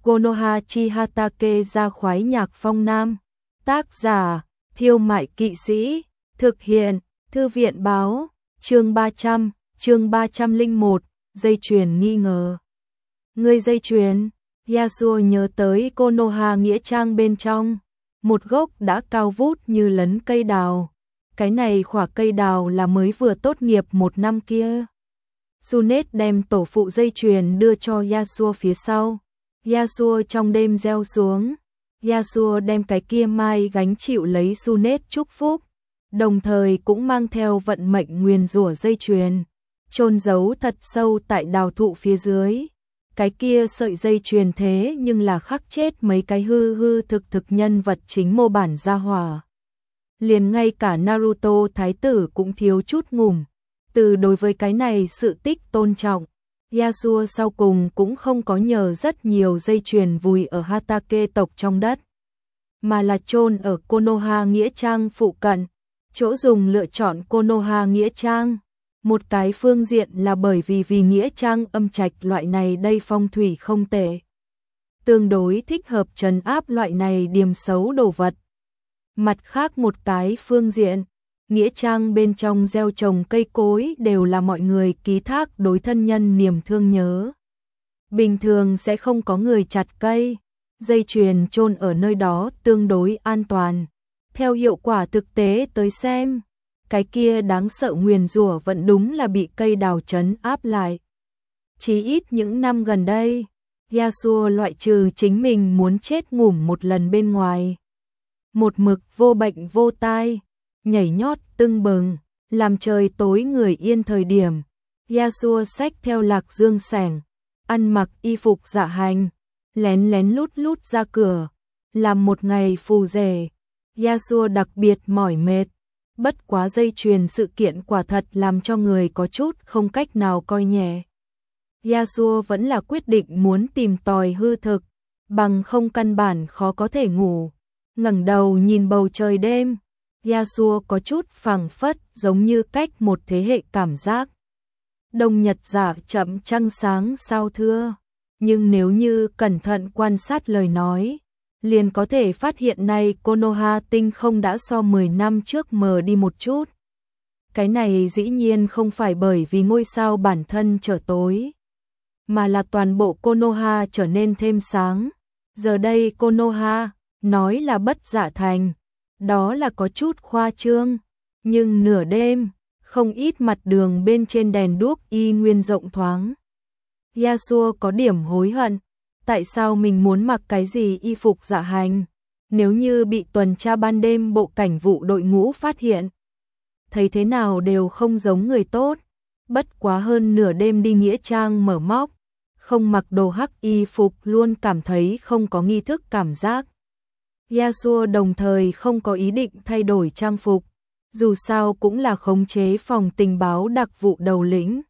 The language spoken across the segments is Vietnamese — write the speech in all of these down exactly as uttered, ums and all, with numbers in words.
Konoha chi Hatake ra khoái nhạc phong nam. Tác giả, Thiêu Mại Kỵ Sĩ. Thực hiện, Thư viện báo. Chương ba trăm, chương ba trăm lẻ một, dây chuyền nghi ngờ. Người dây chuyền, Yasuo nhớ tới Konoha nghĩa trang bên trong. Một gốc đã cao vút như lấn cây đào. Cái này khỏa cây đào là mới vừa tốt nghiệp một năm kia. Tsunade đem tổ phụ dây chuyền đưa cho Yasuo phía sau. Yasuo trong đêm gieo xuống. Yasuo đem cái kia mai gánh chịu lấy Tsunade chúc phúc, đồng thời cũng mang theo vận mệnh nguyền rủa dây chuyền, chôn giấu thật sâu tại đào thụ phía dưới. Cái kia sợi dây chuyền thế nhưng là khắc chết mấy cái hư hư thực thực nhân vật chính mô bản gia hỏa. Liền ngay cả Naruto thái tử cũng thiếu chút ngủm. Từ đối với cái này sự tích tôn trọng, Yasuo sau cùng cũng không có nhờ rất nhiều dây chuyền vùi ở Hatake tộc trong đất, mà là chôn ở Konoha nghĩa trang phụ cận. Chỗ dùng lựa chọn Konoha nghĩa trang, một cái phương diện là bởi vì vì nghĩa trang âm trạch loại này đây phong thủy không tệ, tương đối thích hợp trấn áp loại này điềm xấu đồ vật. Mặt khác một cái phương diện, nghĩa trang bên trong gieo trồng cây cối đều là mọi người ký thác đối thân nhân niềm thương nhớ. Bình thường sẽ không có người chặt cây, dây chuyền chôn ở nơi đó tương đối an toàn. Theo hiệu quả thực tế tới xem, cái kia đáng sợ nguyền rủa vẫn đúng là bị cây đào trấn áp lại. Chí ít những năm gần đây, Yasuo loại trừ chính mình muốn chết ngủm một lần bên ngoài, một mực vô bệnh vô tai, nhảy nhót tưng bừng, làm trời tối người yên thời điểm. Yasuo xách theo Lạc Dương sẻng, ăn mặc y phục dạ hành, lén lén lút lút ra cửa, làm một ngày phù rể. Yasuo đặc biệt mỏi mệt, bất quá dây chuyền sự kiện quả thật làm cho người có chút không cách nào coi nhẹ. Yasuo vẫn là quyết định muốn tìm tòi hư thực, bằng không căn bản khó có thể ngủ. Ngẩng đầu nhìn bầu trời đêm, Yasuo có chút phảng phất giống như cách một thế hệ cảm giác. Đông nhật giả chậm trăng sáng sao thưa, nhưng nếu như cẩn thận quan sát lời nói, liền có thể phát hiện nay Konoha tinh không đã so mười năm trước mờ đi một chút. Cái này dĩ nhiên không phải bởi vì ngôi sao bản thân trở tối, mà là toàn bộ Konoha trở nên thêm sáng. Giờ đây Konoha, nói là bất dạ thành, đó là có chút khoa trương, nhưng nửa đêm, không ít mặt đường bên trên đèn đuốc y nguyên rộng thoáng. Yasuo có điểm hối hận, tại sao mình muốn mặc cái gì y phục dạ hành, nếu như bị tuần tra ban đêm bộ cảnh vụ đội ngũ phát hiện, thấy thế nào đều không giống người tốt. Bất quá hơn nửa đêm đi nghĩa trang mở móc, không mặc đồ hắc y phục luôn cảm thấy không có nghi thức cảm giác. Yasuo đồng thời không có ý định thay đổi trang phục, dù sao cũng là khống chế phòng tình báo đặc vụ đầu lĩnh.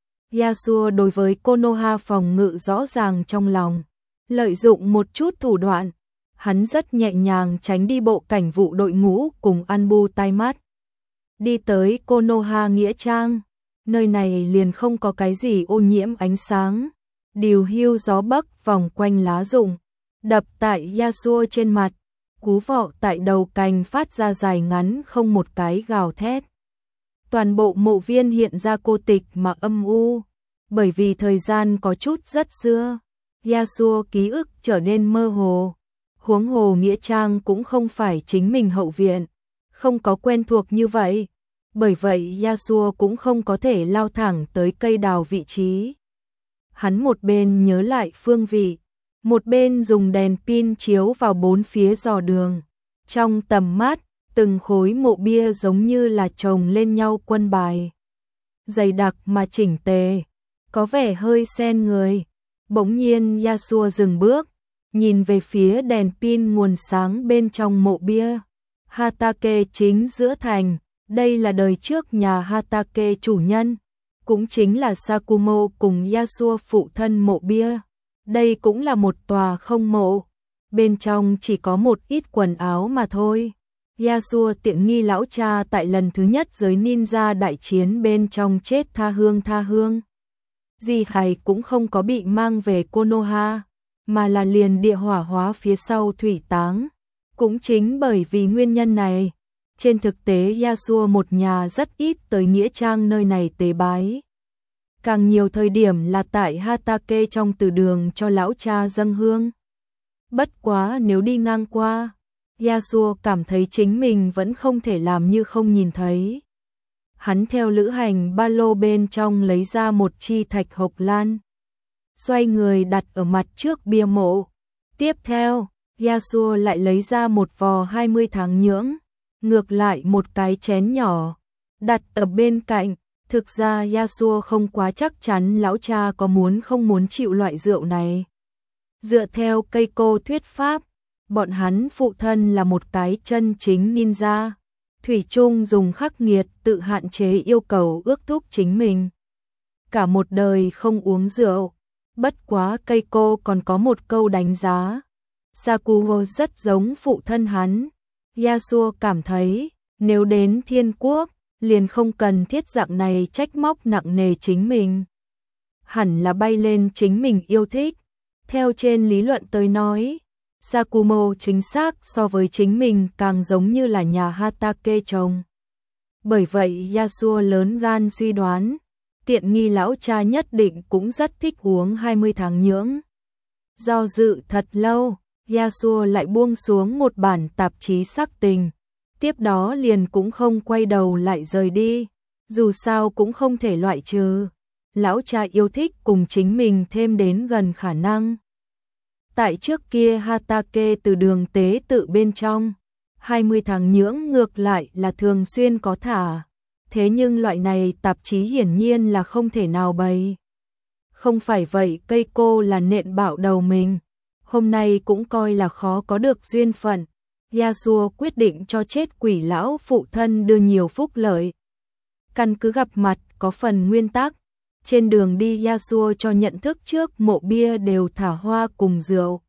Yasuo đối với Konoha phòng ngự rõ ràng trong lòng, lợi dụng một chút thủ đoạn, hắn rất nhẹ nhàng tránh đi bộ cảnh vụ đội ngũ cùng Anbu tai mắt. Đi tới Konoha nghĩa trang, nơi này liền không có cái gì ô nhiễm ánh sáng, điều hưu gió bắc vòng quanh lá rụng, đập tại Yasuo trên mặt, cú vọ tại đầu cành phát ra dài ngắn không một cái gào thét. Toàn bộ mộ viên hiện ra cô tịch mà âm u, bởi vì thời gian có chút rất xưa, Yasuo ký ức trở nên mơ hồ. Huống hồ nghĩa trang cũng không phải chính mình hậu viện, không có quen thuộc như vậy, bởi vậy Yasuo cũng không có thể lao thẳng tới cây đào vị trí. Hắn một bên nhớ lại phương vị, một bên dùng đèn pin chiếu vào bốn phía dò đường. Trong tầm mắt, từng khối mộ bia giống như là chồng lên nhau quân bài, dày đặc mà chỉnh tề, có vẻ hơi xen người. Bỗng nhiên Yasuo dừng bước, nhìn về phía đèn pin nguồn sáng bên trong mộ bia. Hatake chính giữa thành, đây là đời trước nhà Hatake chủ nhân, cũng chính là Sakumo cùng Yasuo phụ thân mộ bia. Đây cũng là một tòa không mộ, bên trong chỉ có một ít quần áo mà thôi. Yasuo tiện nghi lão cha tại lần thứ nhất giới ninja đại chiến bên trong chết tha hương tha hương. Di hài cũng không có bị mang về Konoha, mà là liền địa hỏa hóa phía sau thủy táng. Cũng chính bởi vì nguyên nhân này, trên thực tế Yasuo một nhà rất ít tới nghĩa trang nơi này tế bái. Càng nhiều thời điểm là tại Hatake trong từ đường cho lão cha dâng hương. Bất quá nếu đi ngang qua, Yasuo cảm thấy chính mình vẫn không thể làm như không nhìn thấy. Hắn theo lữ hành ba lô bên trong lấy ra một chi thạch hộc lan, xoay người đặt ở mặt trước bia mộ. Tiếp theo, Yasuo lại lấy ra một vò hai mươi tháng nhưỡng, ngược lại một cái chén nhỏ, đặt ở bên cạnh. Thực ra Yasuo không quá chắc chắn lão cha có muốn không muốn chịu loại rượu này. Dựa theo Keiko thuyết pháp, bọn hắn phụ thân là một cái chân chính ninja, thủy chung dùng khắc nghiệt tự hạn chế yêu cầu ước thúc chính mình. Cả một đời không uống rượu, bất quá Keiko còn có một câu đánh giá. Sakuho rất giống phụ thân hắn. Yasuo cảm thấy, nếu đến thiên quốc, liền không cần thiết dạng này trách móc nặng nề chính mình. Hẳn là bay lên chính mình yêu thích. Theo trên lý luận tới nói, Sakumo chính xác so với chính mình càng giống như là nhà Hatake chồng. Bởi vậy Yasuo lớn gan suy đoán, tiện nghi lão cha nhất định cũng rất thích uống hai mươi tháng nhưỡng. Do dự thật lâu, Yasuo lại buông xuống một bản tạp chí sắc tình. Tiếp đó liền cũng không quay đầu lại rời đi, dù sao cũng không thể loại trừ lão cha yêu thích cùng chính mình thêm đến gần khả năng. Tại trước kia Hatake từ đường tế tự bên trong, hai mươi tháng nhưỡng ngược lại là thường xuyên có thả, thế nhưng loại này tạp chí hiển nhiên là không thể nào bày. Không phải vậy Keiko là nện bạo đầu mình, hôm nay cũng coi là khó có được duyên phận. Yasuo quyết định cho chết quỷ lão phụ thân đưa nhiều phúc lợi. Căn cứ gặp mặt có phần nguyên tắc, trên đường đi Yasuo cho nhận thức trước mộ bia đều thả hoa cùng rượu.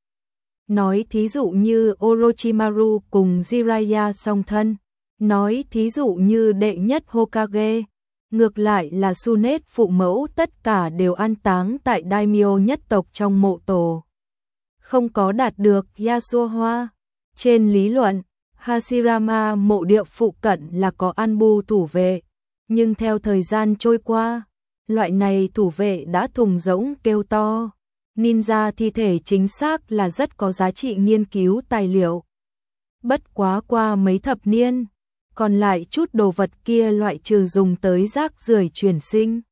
Nói thí dụ như Orochimaru cùng Jiraiya song thân, nói thí dụ như đệ nhất Hokage, ngược lại là Tsunet phụ mẫu tất cả đều an táng tại Daimyo nhất tộc trong mộ tổ. Không có đạt được Yasuo hoa. Trên lý luận, Hashirama mộ địa phụ cận là có Anbu thủ vệ, nhưng theo thời gian trôi qua, loại này thủ vệ đã thùng rỗng kêu to. Ninja thi thể chính xác là rất có giá trị nghiên cứu tài liệu. Bất quá qua mấy thập niên, còn lại chút đồ vật kia loại trừ dùng tới rác rưởi chuyển sinh,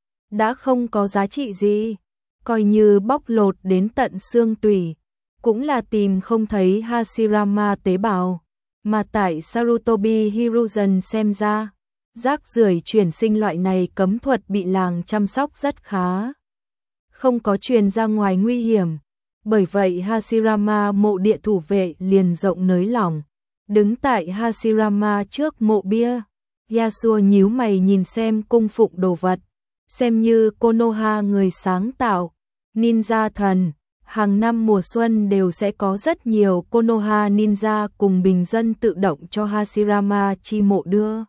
đã không có giá trị gì, coi như bóc lột đến tận xương tủy. Cũng là tìm không thấy Hashirama tế bào, mà tại Sarutobi Hiruzen xem ra, rác rưởi chuyển sinh loại này cấm thuật bị làng chăm sóc rất khá. Không có truyền ra ngoài nguy hiểm, bởi vậy Hashirama mộ địa thủ vệ liền rộng nới lỏng. Đứng tại Hashirama trước mộ bia, Yasuo nhíu mày nhìn xem cung phụng đồ vật, xem như Konoha người sáng tạo, ninja thần. Hàng năm mùa xuân đều sẽ có rất nhiều Konoha ninja cùng bình dân tự động cho Hashirama chi mộ đưa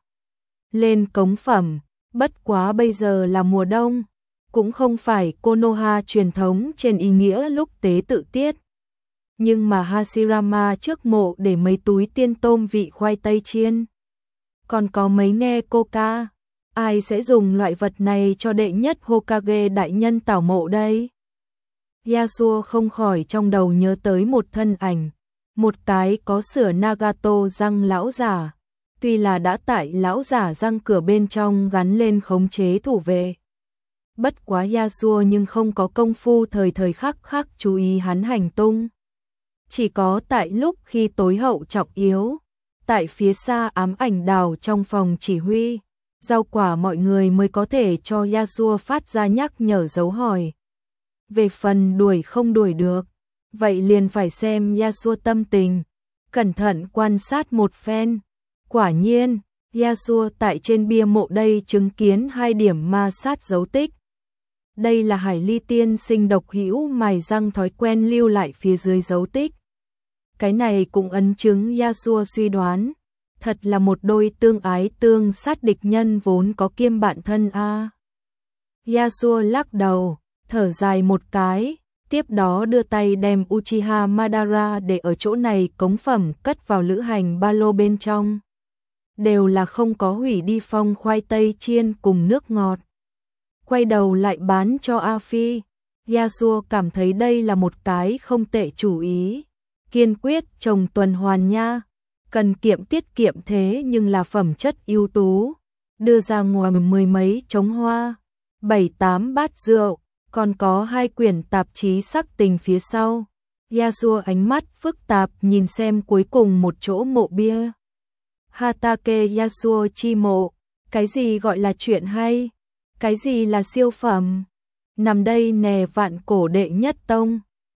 lên cống phẩm. Bất quá bây giờ là mùa đông, cũng không phải Konoha truyền thống trên ý nghĩa lúc tế tự tiết. Nhưng mà Hashirama trước mộ để mấy túi tiên tôm vị khoai tây chiên. Còn có mấy ne coca. Ai sẽ dùng loại vật này cho đệ nhất Hokage đại nhân tảo mộ đây? Yasuo không khỏi trong đầu nhớ tới một thân ảnh, một cái có sửa Nagato răng lão giả, tuy là đã tại lão giả răng cửa bên trong gắn lên khống chế thủ vệ. Bất quá Yasuo nhưng không có công phu thời thời khắc khắc chú ý hắn hành tung. Chỉ có tại lúc khi tối hậu trọng yếu, tại phía xa ám ảnh đào trong phòng chỉ huy, rau quả mọi người mới có thể cho Yasuo phát ra nhắc nhở dấu hỏi. Về phần đuổi không đuổi được, vậy liền phải xem Yasuo tâm tình, cẩn thận quan sát một phen. Quả nhiên, Yasuo tại trên bia mộ đây chứng kiến hai điểm ma sát dấu tích. Đây là Hải Ly tiên sinh độc hữu mài răng thói quen lưu lại phía dưới dấu tích. Cái này cũng ấn chứng Yasuo suy đoán, thật là một đôi tương ái tương sát địch nhân vốn có kiêm bạn thân a. Yasuo lắc đầu, thở dài một cái, tiếp đó đưa tay đem Uchiha Madara để ở chỗ này cống phẩm cất vào lữ hành ba lô bên trong. Đều là không có hủy đi phong khoai tây chiên cùng nước ngọt. Quay đầu lại bán cho A Phi. Yasuo cảm thấy đây là một cái không tệ chủ ý. Kiên quyết trồng tuần hoàn nha. Cần kiệm tiết kiệm thế nhưng là phẩm chất ưu tú. Đưa ra ngoài mười mấy trống hoa, bảy tám bát rượu, còn có hai quyển tạp chí sắc tình phía sau. Yasuo ánh mắt phức tạp nhìn xem cuối cùng một chỗ mộ bia. Hatake Yasuo chi mộ, cái gì gọi là chuyện hay? Cái gì là siêu phẩm? Nằm đây nè vạn cổ đệ nhất tông.